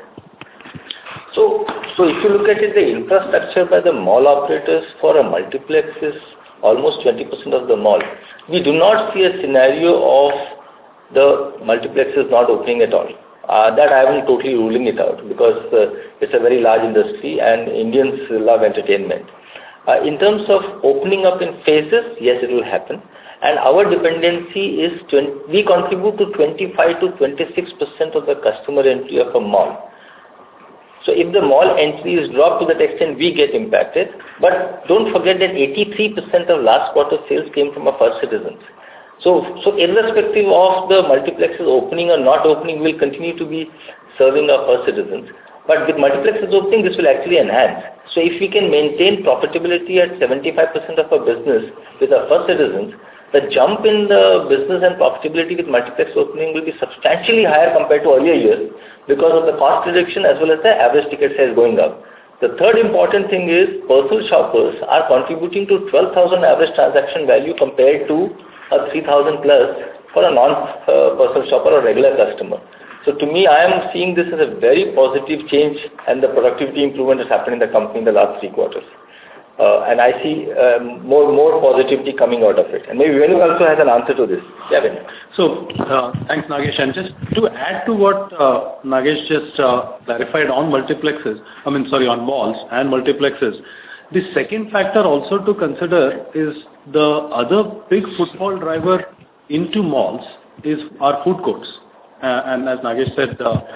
So if you look at it, the infrastructure by the mall operators for a multiplex is almost 20% of the mall. We do not see a scenario of the multiplexes not opening at all. That I am totally ruling it out because it's a very large industry and Indians love entertainment. In terms of opening up in phases, yes, it will happen. And our dependency is, we contribute to 25 to 26% of the customer entry of a mall. So if the mall entry is dropped to that extent, we get impacted. But don't forget that 83% of last quarter sales came from our first citizens. So irrespective of the multiplexes opening or not opening, we'll continue to be serving our first citizens. But with multiplexes opening, this will actually enhance. So if we can maintain profitability at 75% of our business with our first citizens, the jump in the business and profitability with multiplex opening will be substantially higher compared to earlier years because of the cost reduction as well as the average ticket size going up. The third important thing is personal shoppers are contributing to 12,000 average transaction value compared to a 3,000 plus for a non-personal shopper or regular customer. So to me, I am seeing this as a very positive change and the productivity improvement has happened in the company in the last 3 quarters. And I see more positivity coming out of it. And maybe Venu also has an answer to this. Yeah, Venu. So, thanks Nagesh. And just to add to what Nagesh just clarified on multiplexes, on malls and multiplexes, the second factor also to consider is the other big footfall driver into malls is our food courts. And as Nagesh said,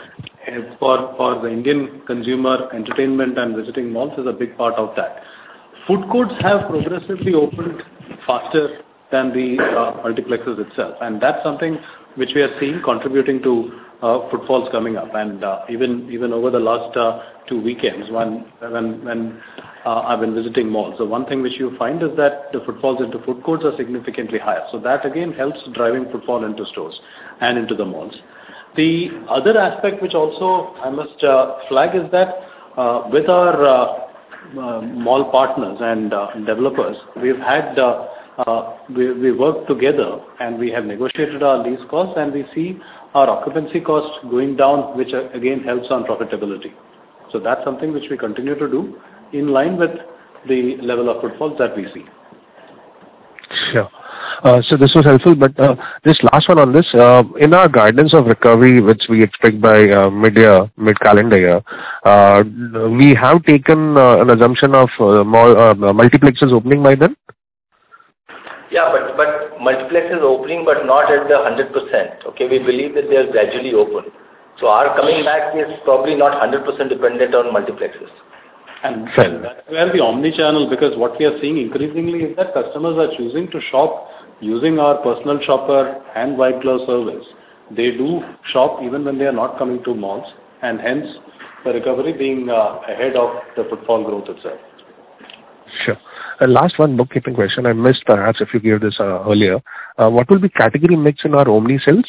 for the Indian consumer, entertainment and visiting malls is a big part of that. Food courts have progressively opened faster than the multiplexes itself, and that's something which we are seeing contributing to footfalls coming up. And even over the last 2 weekends, when I've been visiting malls, so one thing which you find is that the footfalls into food courts are significantly higher. So that again helps driving footfall into stores and into the malls. The other aspect which also I must flag is that with our mall partners and developers, we've had we worked together and we have negotiated our lease costs, and we see our occupancy costs going down, which again helps on profitability. So that's something which we continue to do in line with the level of footfalls that we see. Sure. So this was helpful, but just last one on this. In our guidance of recovery, which we expect by mid-calendar year, we have taken an assumption of multiplexes opening by then? Yeah, but multiplex is opening, but not at the 100%. Okay, we believe that they are gradually open. So our coming back is probably not 100% dependent on multiplexes. And that's where the omni-channel, because what we are seeing increasingly is that customers are choosing to shop using our personal shopper and white glove service. They do shop even when they are not coming to malls, and hence the recovery being ahead of the footfall growth itself. Sure. Last one bookkeeping question. I missed perhaps if you gave this earlier. What will be category mix in our omni sales?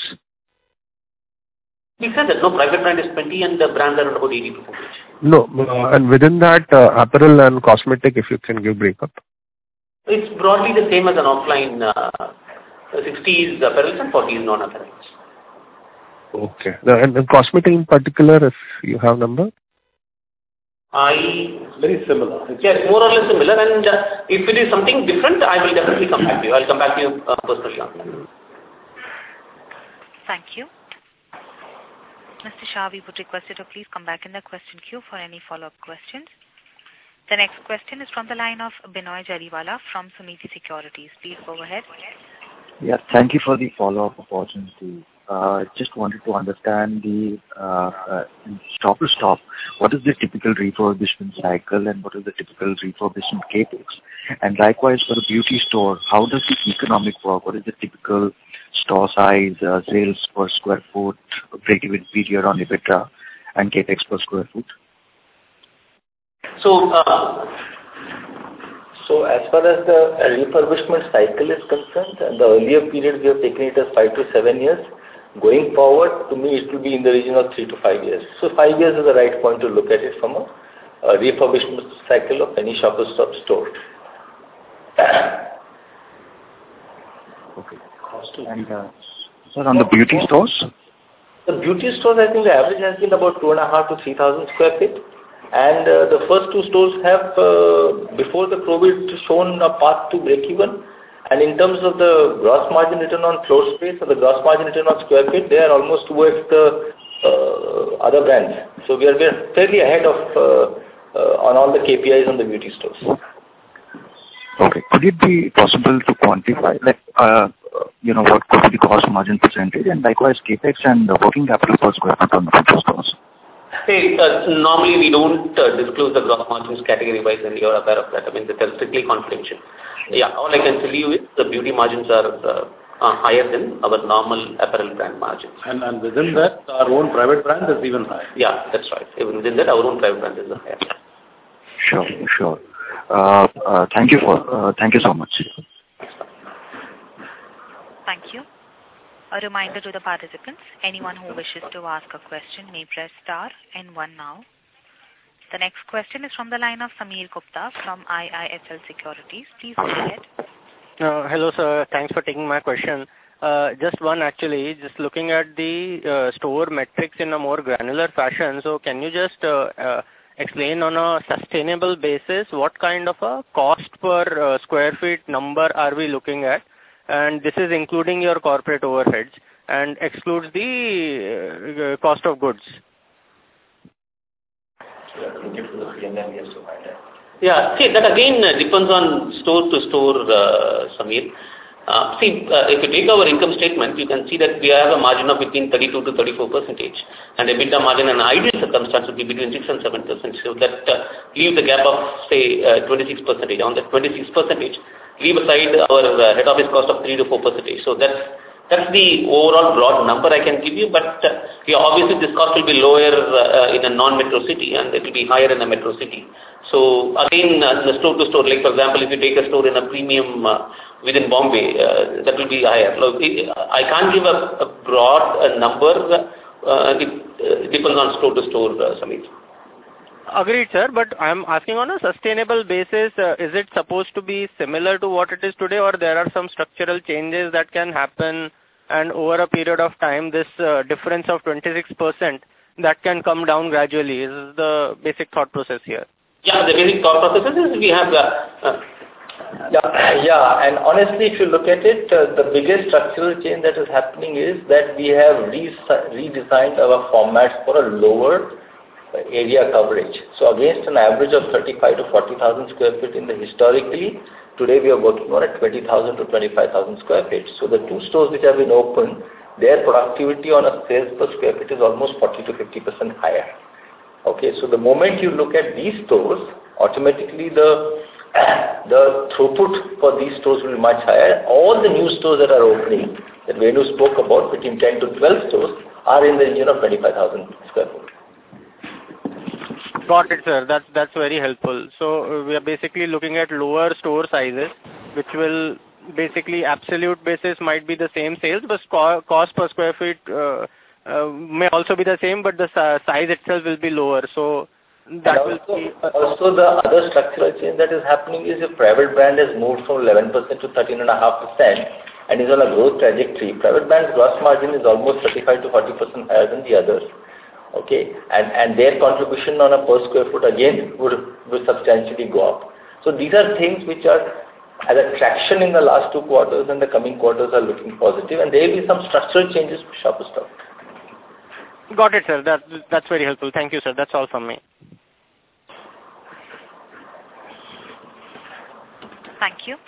We said that no, private brand is 20 and the brands are about 80%. No, and within that, apparel and cosmetic, if you can give breakup. It's broadly the same as an offline. 60 is apparels and 40 is non-apparels. Okay. And cosmetic in particular, if you have number? Very similar. Yes, more or less similar. And if it is something different, I will definitely come back to you. I'll come back to you personally on that. Thank you. Mr. Shah, we would request you to please come back in the question queue for any follow-up questions. The next question is from the line of Binoy Jariwala from Sunidhi Securities. Please go ahead. Yes, thank you for the follow-up opportunity. Just wanted to understand the Stop to Stop. What is the typical refurbishment cycle and what is the typical refurbishment capex? And likewise for the beauty store, how does the economic work? What is the typical store size, sales per square foot, break-even period on EBITDA, and capex per square foot? So as far as the refurbishment cycle is concerned, the earlier period we have taken it as 5 to 7 years. Going forward, to me, it will be in the region of 3 to 5 years. So 5 years is the right point to look at it from a refurbishment cycle of any Shoppers Stop store. Okay. And sir, on the beauty stores? The beauty stores, I think the average has been about 2,500 to 3,000 square feet. And the first 2 stores have, before the COVID, shown a path to break even. And in terms of the gross margin return on floor space or the gross margin return on square feet, they are almost towards the other brands. So we are fairly ahead of on all the KPIs on the beauty stores. Okay. Could it be possible to quantify, like, what could be the gross margin percentage and likewise capex and working capital per square foot on the stores? Hey, normally we don't disclose the gross margins category-wise, and you're aware of that. I mean, they're strictly confidential. Yeah, all I can tell you is the beauty margins are higher than our normal apparel brand margins. And within that, our own private brand is even higher. Yeah, that's right. Even within that, our own private brand is higher. Sure. Thank you so much. Thank you. A reminder to the participants, anyone who wishes to ask a question may press star and one now. The next question is from the line of Sameer Gupta from IIFL Securities. Please go ahead. Hello, sir. Thanks for taking my question. Just one actually, just looking at the store metrics in a more granular fashion. So can you just explain on a sustainable basis what kind of a cost per square feet number are we looking at? And this is including your corporate overheads and excludes the cost of goods. Yeah, see, that again depends on store to store, Sameer. If you take our income statement, you can see that we have a margin of between 32 to 34%, and EBITDA margin in an ideal circumstance would be between 6 and 7%. So that leaves a gap of, say, 26%. On that 26%, leave aside our head office cost of 3 to 4%. So that's the overall broad number I can give you, but obviously this cost will be lower in a non-metro city and it will be higher in a metro city. So again, the store to store, like for example, if you take a store in a premium within Bombay, that will be higher. I can't give a broad number. It depends on store to store, Sameer. Agreed, sir, but I'm asking on a sustainable basis, is it supposed to be similar to what it is today, or there are some structural changes that can happen and over a period of time this difference of 26% that can come down gradually? Is the basic thought process here? Yeah, the basic thought process is we have and honestly, if you look at it, the biggest structural change that is happening is that we have redesigned our formats for a lower area coverage. So against an average of 35 to 40,000 square feet in the historically, today we are working on a 20,000 to 25,000 square feet. So the two stores which have been opened, their productivity on a sales per square feet is almost 40 to 50% higher. Okay, so the moment you look at these stores, automatically the throughput for these stores will be much higher. All the new stores that are opening, that Venu spoke about, between 10 to 12 stores, are in the region of 25,000 square feet. Got it, sir. That's very helpful. So we are basically looking at lower store sizes, which will basically absolute basis might be the same sales, but cost per square feet may also be the same, but the size itself will be lower. So that also the other structural change that is happening is your private brand has moved from 11% to 13.5% and is on a growth trajectory. Private brand's gross margin is almost 35 to 40% higher than the others. Okay, and their contribution on a per square foot again would substantially go up. So these are things which are as a traction in the last 2 quarters, and the coming quarters are looking positive, and there will be some structural changes to Shoppers Stop. Got it, sir. That's very helpful. Thank you, sir. That's all from me. Thank you.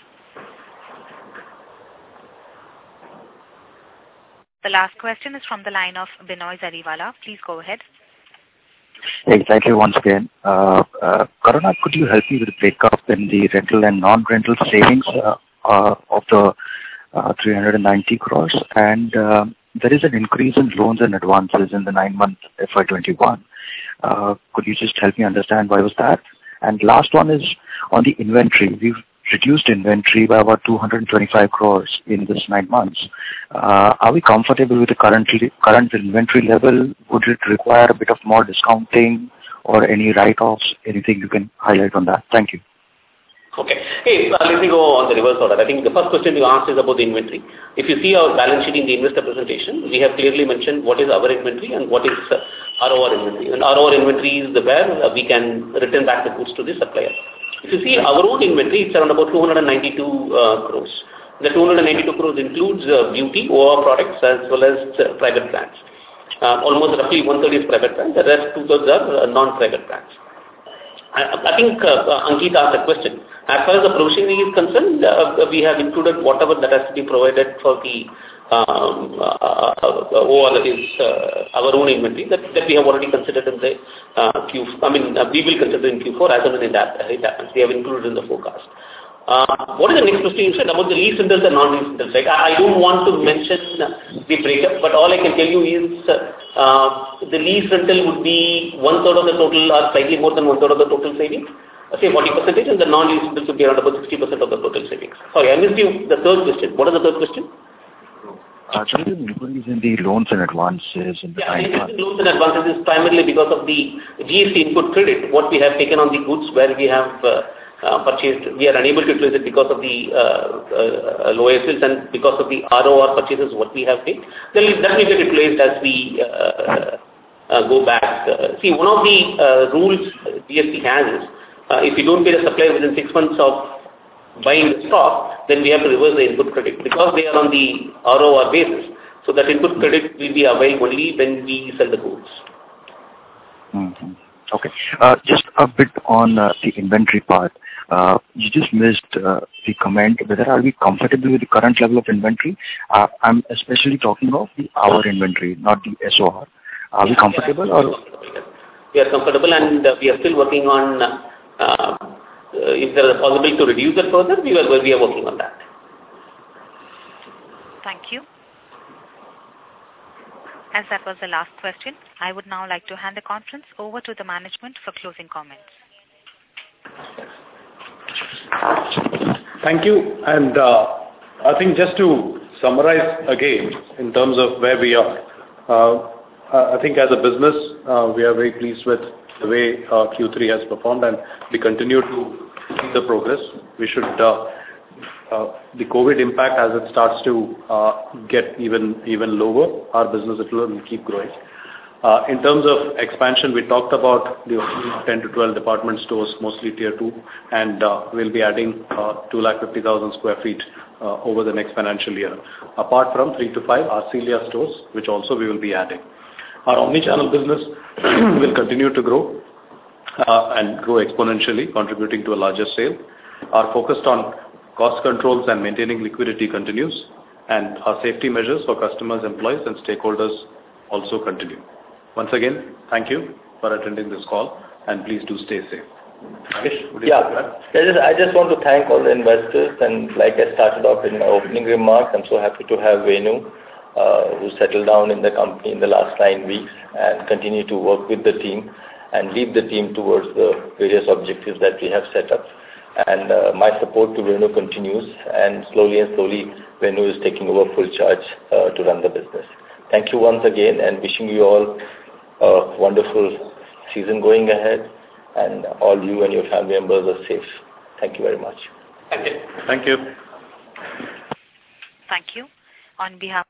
The last question is from the line of Binoy Zariwala. Please go ahead. Hey, thank you once again. Karuna, could you help me with the breakup in the rental and non-rental savings of the 390 crores? And there is an increase in loans and advances in the 9-month FY21. Could you just help me understand why was that? And last one is on the inventory. We've reduced inventory by about 225 crores in this 9 months. Are we comfortable with the current inventory level? Would it require a bit of more discounting or any write-offs? Anything you can highlight on that? Thank you. Okay. Hey, let me go on the reverse order. I think the first question you asked is about the inventory. If you see our balance sheet in the investor presentation, we have clearly mentioned what is our inventory and what is ROR inventory. And ROR inventory is where we can return back the goods to the supplier. If you see our own inventory, it's around about 292 crores. The 292 crores includes beauty, OR products as well as private brands. Almost roughly 1/3 is private brands, the rest 2/3 are non-private brands. I think Ankit asked a question. As far as the provisioning is concerned, we have included whatever that has to be provided for the OR, that is our own inventory, that we have already considered in the we will consider in Q4 as and when it happens. We have included in the forecast. What is the next question you said about the lease rentals and non-lease rentals? Right? I don't want to mention the breakup, but all I can tell you is the lease rental would be 1/3 of the total or slightly more than 1/3 of the total savings. Say 40%, and the non-lease rentals would be around about 60% of the total savings. Sorry, I missed you the third question. What is the third question? there is an increase in the loans and advances in the time. Loans and advances is primarily because of the GST input credit, what we have taken on the goods where we have purchased. We are unable to utilize it because of the low sales and because of the ROR purchases what we have made. That will get replaced as we go back. See, one of the rules GST has is if you don't pay the supplier within 6 months of buying the stock, then we have to reverse the input credit because they are on the ROR basis. So that input credit will be available only when we sell the goods. Mm-hmm. Okay. Just a bit on the inventory part. You just missed the comment whether are we comfortable with the current level of inventory. I'm especially talking of our inventory, not the SOR. Are we comfortable? Or? We are comfortable and we are still working on if there is a possibility to reduce it further, we are working on that. Thank you. As that was the last question, I would now like to hand the conference over to the management for closing comments. Thank you. And I think just to summarize again in terms of where we are, I think as a business, we are very pleased with the way Q3 has performed and we continue to see the progress. We should, the COVID impact as it starts to get even lower, our business will keep growing. In terms of expansion, we talked about the 10 to 12 department stores, mostly tier 2, and we'll be adding 250,000 square feet over the next financial year, apart from 3 to 5 Arcelia stores, which also we will be adding. Our omnichannel business will continue to grow and grow exponentially, contributing to a larger sale. Our focus on cost controls and maintaining liquidity continues, and our safety measures for customers, employees, and stakeholders also continue. Once again, thank you for attending this call, and please do stay safe. I just want to thank all the investors, and like I started off in my opening remarks, I'm so happy to have Venu, who settled down in the company in the last 9 weeks and continue to work with the team and lead the team towards the various objectives that we have set up. And my support to Venu continues, and slowly Venu is taking over full charge to run the business. Thank you once again, and wishing you all a wonderful season going ahead, and all you and your family members are safe. Thank you very much. Thank you. Thank you. Thank you. On behalf